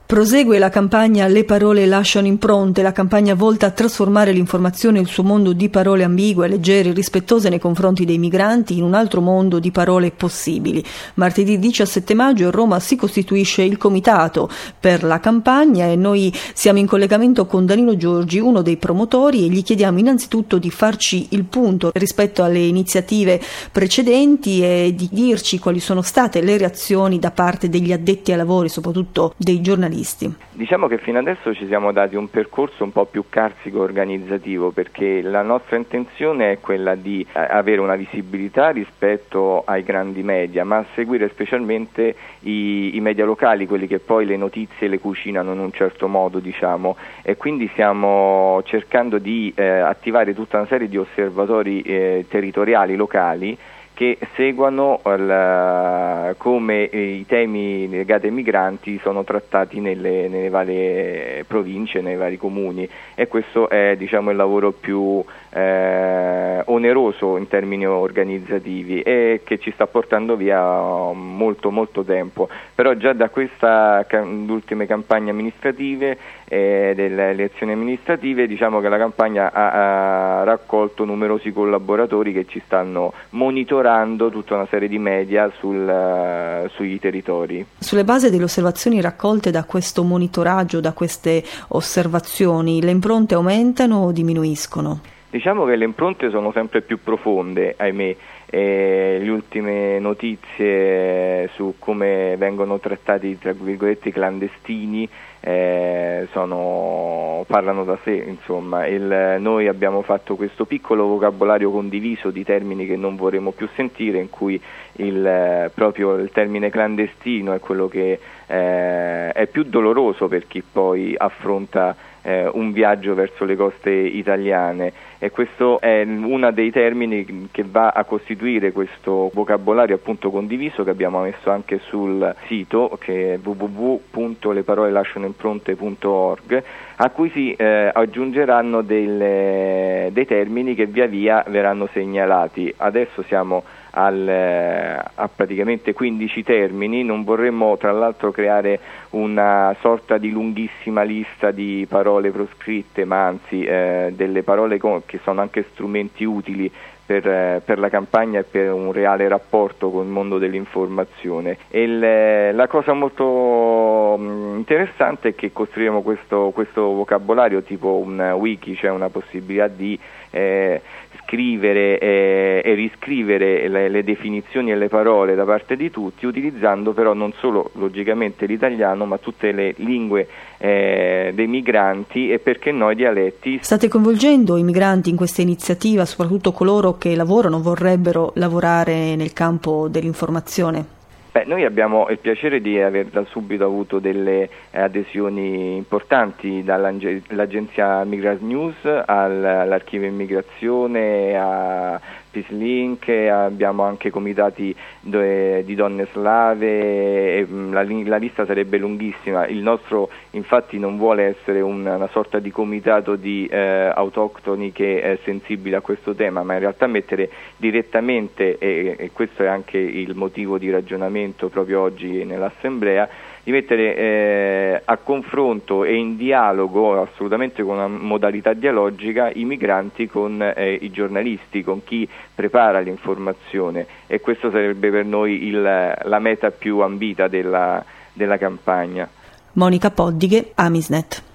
Prosegue la campagna Le parole lasciano impronte, la campagna volta a trasformare l'informazione e il suo mondo di parole ambigue, leggere, rispettose nei confronti dei migranti in un altro mondo di parole possibili. Martedì 17 maggio a Roma si costituisce il comitato per la campagna e noi siamo in collegamento con Danilo Giorgi, uno dei promotori, e gli chiediamo innanzitutto di farci il punto rispetto alle iniziative precedenti e di dirci quali sono state le reazioni da parte degli addetti ai lavori, soprattutto dei giornalisti. Diciamo che fino adesso ci siamo dati un percorso un po' più carsico organizzativo, perché la nostra intenzione è quella di avere una visibilità rispetto ai grandi media, ma seguire specialmente i media locali, quelli che poi le notizie le cucinano in un certo modo, diciamo, e quindi stiamo cercando di attivare tutta una serie di osservatori territoriali locali che seguano come i temi legati ai migranti sono trattati nelle varie province, nei vari comuni, e questo è, diciamo, il lavoro più oneroso in termini organizzativi e che ci sta portando via molto tempo. Però già da queste ultime campagne amministrative, delle elezioni amministrative, diciamo che la campagna ha raccolto numerosi collaboratori che ci stanno monitorando tutta una serie di media sui territori. Sulle basi delle osservazioni raccolte da questo monitoraggio, da queste osservazioni, le impronte aumentano o diminuiscono? Diciamo che le impronte sono sempre più profonde, ahimè. Le ultime notizie su come vengono trattati, tra virgolette, i clandestini parlano da sé, insomma. Noi abbiamo fatto questo piccolo vocabolario condiviso di termini che non vorremmo più sentire, in cui proprio il termine clandestino è quello che è più doloroso per chi poi affronta un viaggio verso le coste italiane, e questo è uno dei termini che va a costituire questo vocabolario appunto condiviso, che abbiamo messo anche sul sito, che è www.leparole-lasciano-impronte.org, a cui si aggiungeranno dei termini che via via verranno segnalati. Adesso siamo a praticamente 15 termini. Non vorremmo tra l'altro creare una sorta di lunghissima lista di parole proscritte, ma anzi delle parole che sono anche strumenti utili per la campagna e per un reale rapporto con il mondo dell'informazione. E la cosa molto interessante è che costruiremo questo vocabolario tipo un wiki, cioè una possibilità di scrivere e riscrivere le definizioni e le parole da parte di tutti, utilizzando però non solo logicamente l'italiano, ma tutte le lingue dei migranti e, perché no, i dialetti. State coinvolgendo i migranti in questa iniziativa, soprattutto coloro che lavorano, vorrebbero lavorare nel campo dell'informazione? Noi abbiamo il piacere di aver da subito avuto delle adesioni importanti, dall'agenzia Migrant News all'archivio immigrazione, a Peacelink, abbiamo anche comitati di donne slave, la lista sarebbe lunghissima. Il nostro infatti non vuole essere una sorta di comitato di autoctoni che è sensibile a questo tema, ma in realtà mettere direttamente, e questo è anche il motivo di ragionamento proprio oggi nell'assemblea, di mettere a confronto e in dialogo, assolutamente con una modalità dialogica, i migranti con i giornalisti, con chi prepara l'informazione, e questo sarebbe per noi la meta più ambita della campagna. Monica Poddighe, Amisnet.